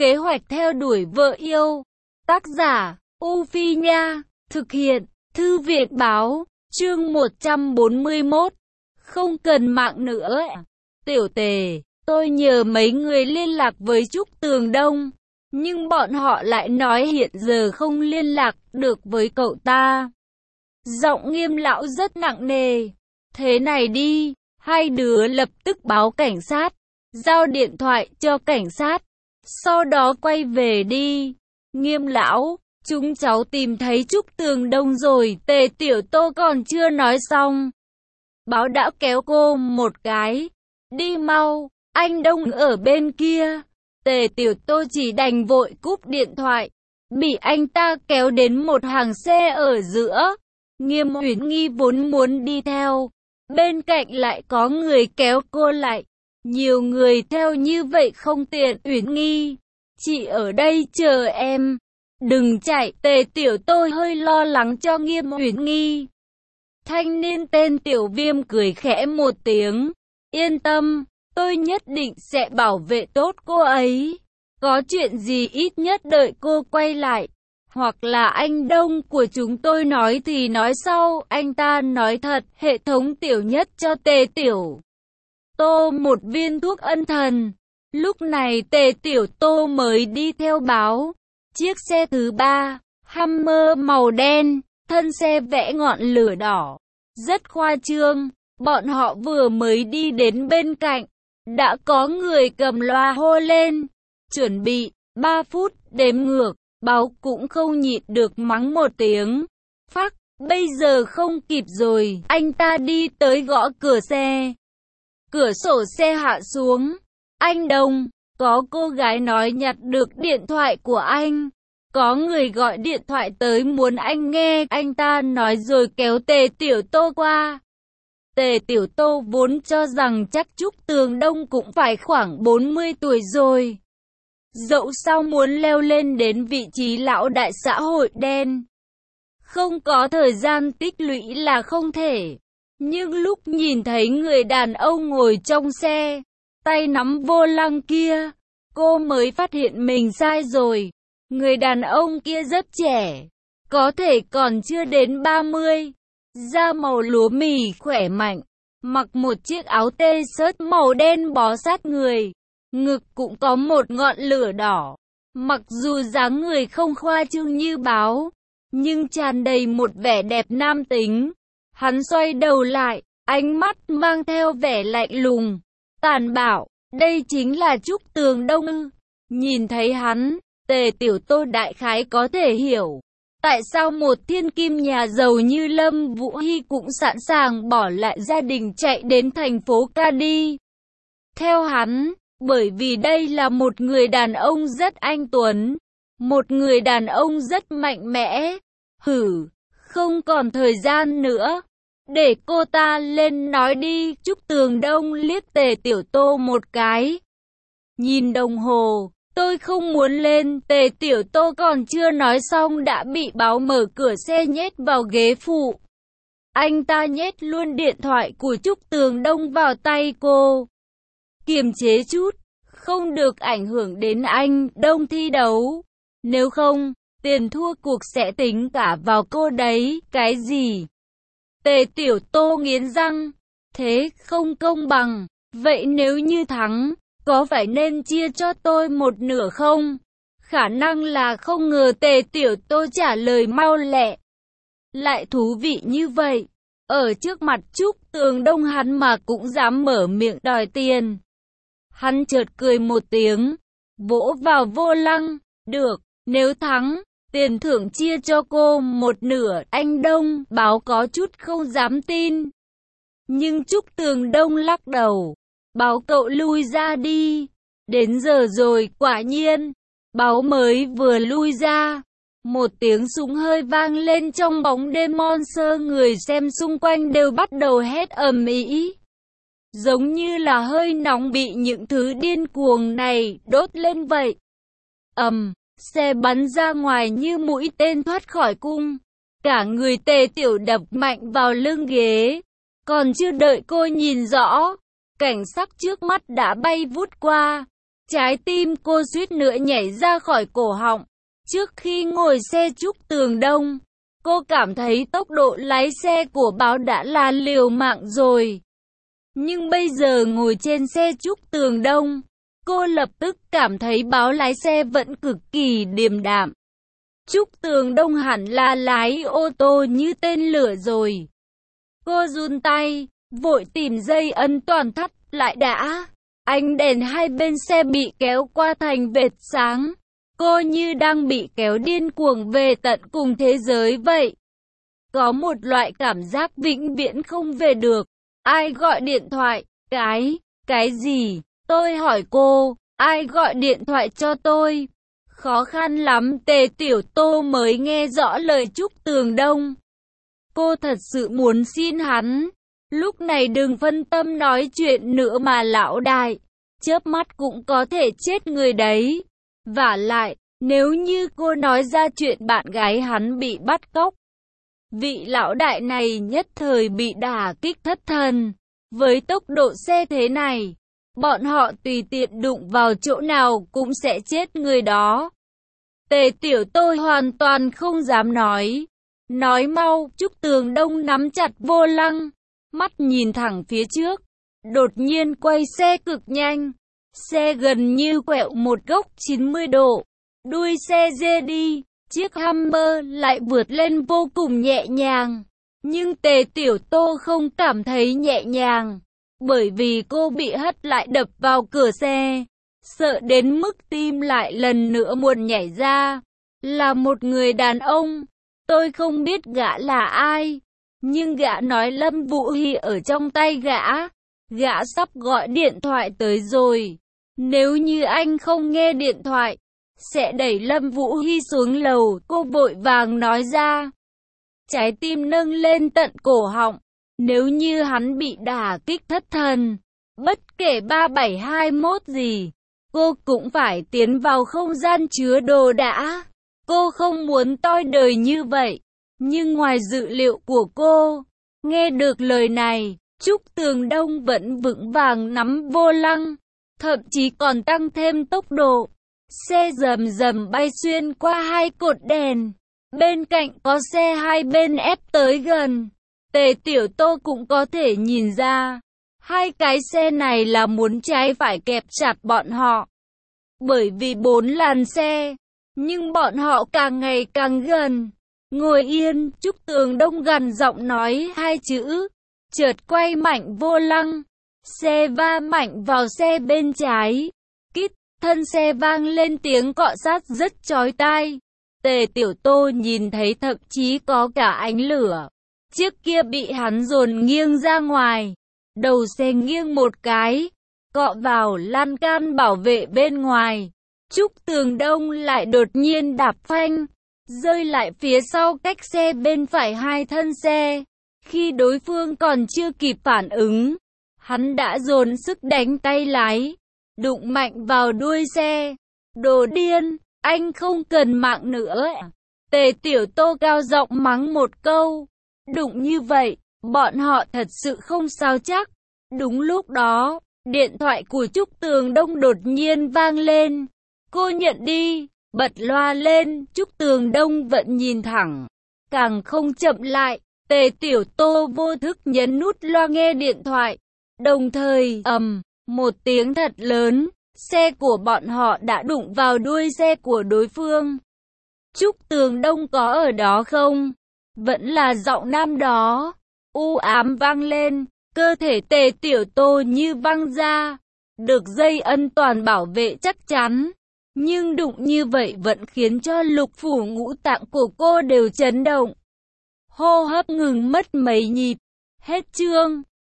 Kế hoạch theo đuổi vợ yêu. Tác giả, U Phi Nha. Thực hiện, Thư viện Báo. Chương 141. Không cần mạng nữa. Tiểu Tề, tôi nhờ mấy người liên lạc với Trúc Tường Đông, nhưng bọn họ lại nói hiện giờ không liên lạc được với cậu ta. Giọng Nghiêm lão rất nặng nề. Thế này đi, hai đứa lập tức báo cảnh sát, giao điện thoại cho cảnh sát, sau đó quay về đi. Nghiêm lão, chúng cháu tìm thấy Trúc Tường Đông rồi. Tề Tiểu Tô còn chưa nói xong, Báo đã kéo cô một cái. Đi mau, anh Đông ở bên kia. Tề Tiểu Tô chỉ đành vội cúp điện thoại, bị anh ta kéo đến một hàng xe ở giữa. Nghiêm Uyển Nghi vốn muốn đi theo, bên cạnh lại có người kéo cô lại. Nhiều người theo như vậy không tiện. Uyển Nghi, chị ở đây chờ em, đừng chạy. Tề Tiểu Tô hơi lo lắng cho Nghiêm Uyển Nghi. Thanh niên tên Tiểu Viêm cười khẽ một tiếng. Yên tâm, tôi nhất định sẽ bảo vệ tốt cô ấy. Có chuyện gì ít nhất đợi cô quay lại, hoặc là anh Đông của chúng tôi nói thì nói sau. Anh ta nói thật, hệ thống Tiểu Nhất cho Tề Tiểu Tô một viên thuốc ân thần. Lúc này Tề Tiểu Tô mới đi theo Báo. Chiếc xe thứ ba, Hummer màu đen, thân xe vẽ ngọn lửa đỏ, rất khoa trương. Bọn họ vừa mới đi đến bên cạnh, đã có người cầm loa hô lên, chuẩn bị, 3 phút, đếm ngược. Báo cũng không nhịn được mắng một tiếng. Phắc, bây giờ không kịp rồi. Anh ta đi tới gõ cửa xe. Cửa sổ xe hạ xuống. Anh Đông, có cô gái nói nhặt được điện thoại của anh. Có người gọi điện thoại tới muốn anh nghe. Anh ta nói rồi kéo Tề Tiểu Tô qua. Tề Tiểu Tô vốn cho rằng chắc Trúc Tường Đông cũng phải khoảng 40 tuổi rồi. Dẫu sao muốn leo lên đến vị trí lão đại xã hội đen, không có thời gian tích lũy là không thể. Nhưng lúc nhìn thấy người đàn ông ngồi trong xe, tay nắm vô lăng kia, cô mới phát hiện mình sai rồi. Người đàn ông kia rất trẻ, có thể còn chưa đến 30, da màu lúa mì khỏe mạnh, mặc một chiếc áo t-shirt màu đen bó sát người, ngực cũng có một ngọn lửa đỏ. Mặc dù dáng người không khoa trương như Báo, nhưng tràn đầy một vẻ đẹp nam tính. Hắn xoay đầu lại, ánh mắt mang theo vẻ lạnh lùng, tàn bạo. Đây chính là Trúc Tường Đông ư? Nhìn thấy hắn, Tề Tiểu Tô đại khái có thể hiểu tại sao một thiên kim nhà giàu như Lâm Vũ Hy cũng sẵn sàng bỏ lại gia đình chạy đến thành phố ca đi theo hắn. Bởi vì đây là một người đàn ông rất anh tuấn, một người đàn ông rất mạnh mẽ. Hử, không còn thời gian nữa, để cô ta lên nói đi. Trúc Tường Đông liếc Tề Tiểu Tô một cái, nhìn đồng hồ. Tôi không muốn lên. Tề Tiểu Tô còn chưa nói xong đã bị Báo mở cửa xe nhét vào ghế phụ. Anh ta nhét luôn điện thoại của Trúc Tường Đông vào tay cô. Kiềm chế chút, không được ảnh hưởng đến anh Đông thi đấu. Nếu không, tiền thua cuộc sẽ tính cả vào cô đấy. Cái gì? Tề Tiểu Tô nghiến răng. Thế không công bằng. Vậy nếu như thắng, có phải nên chia cho tôi một nửa không? Khả năng là không ngờ Tề Tiểu Tô trả lời mau lẹ, lại thú vị như vậy. Ở trước mặt Trúc Tường Đông hắn mà cũng dám mở miệng đòi tiền. Hắn chợt cười một tiếng, vỗ vào vô lăng. Được, nếu thắng, tiền thưởng chia cho cô một nửa. Anh Đông. Báo có chút không dám tin. Nhưng Trúc Tường Đông lắc đầu. Báo cậu lui ra đi. Đến giờ rồi. Quả nhiên, Báo mới vừa lui ra, một tiếng súng hơi vang lên trong bóng đêm monster. Người xem xung quanh đều bắt đầu hét ầm ĩ, giống như là hơi nóng bị những thứ điên cuồng này đốt lên vậy. Xe bắn ra ngoài như mũi tên thoát khỏi cung. Cả người Tề Tiểu đập mạnh vào lưng ghế. Còn chưa đợi cô nhìn rõ, cảnh sắc trước mắt đã bay vút qua. Trái tim cô suýt nữa nhảy ra khỏi cổ họng. Trước khi ngồi xe Trúc Tường Đông, cô cảm thấy tốc độ lái xe của Báo đã là liều mạng rồi. Nhưng bây giờ ngồi trên xe Trúc Tường Đông, cô lập tức cảm thấy Báo lái xe vẫn cực kỳ điềm đạm. Trúc Tường Đông hẳn là lái ô tô như tên lửa rồi. Cô run tay, vội tìm dây ấn toàn thắt lại đã. Ánh đèn hai bên xe bị kéo qua thành vệt sáng. Cô như đang bị kéo điên cuồng về tận cùng thế giới vậy. Có một loại cảm giác vĩnh viễn không về được. Ai gọi điện thoại? Cái gì? Tôi hỏi cô, ai gọi điện thoại cho tôi? Khó khăn lắm Tề Tiểu Tô mới nghe rõ lời Trúc Tường Đông. Cô thật sự muốn xin hắn, lúc này đừng phân tâm nói chuyện nữa mà lão đại, chớp mắt cũng có thể chết người đấy. Vả lại, nếu như cô nói ra chuyện bạn gái hắn bị bắt cóc, vị lão đại này nhất thời bị đả kích thất thần. Với tốc độ xe thế này, bọn họ tùy tiện đụng vào chỗ nào cũng sẽ chết người đó. Tề Tiểu Tô hoàn toàn không dám nói. Nói mau, Trúc Tường Đông nắm chặt vô lăng, mắt nhìn thẳng phía trước, đột nhiên quay xe cực nhanh. Xe gần như quẹo một góc 90 độ, đuôi xe dê đi, chiếc Hummer lại vượt lên vô cùng nhẹ nhàng. Nhưng Tề Tiểu Tô không cảm thấy nhẹ nhàng, bởi vì cô bị hất lại đập vào cửa xe, sợ đến mức tim lại lần nữa muốn nhảy ra. Là một người đàn ông, tôi không biết gã là ai, nhưng gã nói Lâm Vũ Hy ở trong tay gã sắp gọi điện thoại tới rồi. Nếu như anh không nghe điện thoại, sẽ đẩy Lâm Vũ Hy xuống lầu, cô vội vàng nói ra. Trái tim nâng lên tận cổ họng, nếu như hắn bị đả kích thất thần, bất kể 3721 gì, cô cũng phải tiến vào không gian chứa đồ đã. Cô không muốn toi đời như vậy, nhưng ngoài dự liệu của cô, nghe được lời này, Trúc Tường Đông vẫn vững vàng nắm vô lăng, thậm chí còn tăng thêm tốc độ. Xe rầm rầm bay xuyên qua hai cột đèn, bên cạnh có xe hai bên ép tới gần. Tề Tiểu Tô cũng có thể nhìn ra, hai cái xe này là muốn trái phải kẹp chặt bọn họ. Bởi vì 4 làn xe, nhưng bọn họ càng ngày càng gần. Ngồi yên, Trúc Tường Đông gằn giọng nói hai chữ, chợt quay mạnh vô lăng. Xe va mạnh vào xe bên trái. Kít, thân xe vang lên tiếng cọ sát rất chói tai. Tề Tiểu Tô nhìn thấy thậm chí có cả ánh lửa. Chiếc kia bị hắn dồn nghiêng ra ngoài. Đầu xe nghiêng một cái, cọ vào lan can bảo vệ bên ngoài. Trúc Tường Đông lại đột nhiên đạp phanh, rơi lại phía sau cách xe bên phải hai thân xe. Khi đối phương còn chưa kịp phản ứng, hắn đã dồn sức đánh tay lái, đụng mạnh vào đuôi xe. Đồ điên, anh không cần mạng nữa. Tề Tiểu Tô cao giọng mắng một câu. Đụng như vậy, bọn họ thật sự không sao chắc. Đúng lúc đó, điện thoại của Trúc Tường Đông đột nhiên vang lên. Cô nhận đi, bật loa lên, Trúc Tường Đông vẫn nhìn thẳng, càng không chậm lại. Tề Tiểu Tô vô thức nhấn nút loa nghe điện thoại. Đồng thời, một tiếng thật lớn, xe của bọn họ đã đụng vào đuôi xe của đối phương. Trúc Tường Đông có ở đó không? Vẫn là giọng nam đó, u ám vang lên, cơ thể Tề Tiểu Tô như văng ra, được dây an toàn bảo vệ chắc chắn. Nhưng đụng như vậy vẫn khiến cho lục phủ ngũ tạng của cô đều chấn động. Hô hấp ngừng mất mấy nhịp. Hết chương.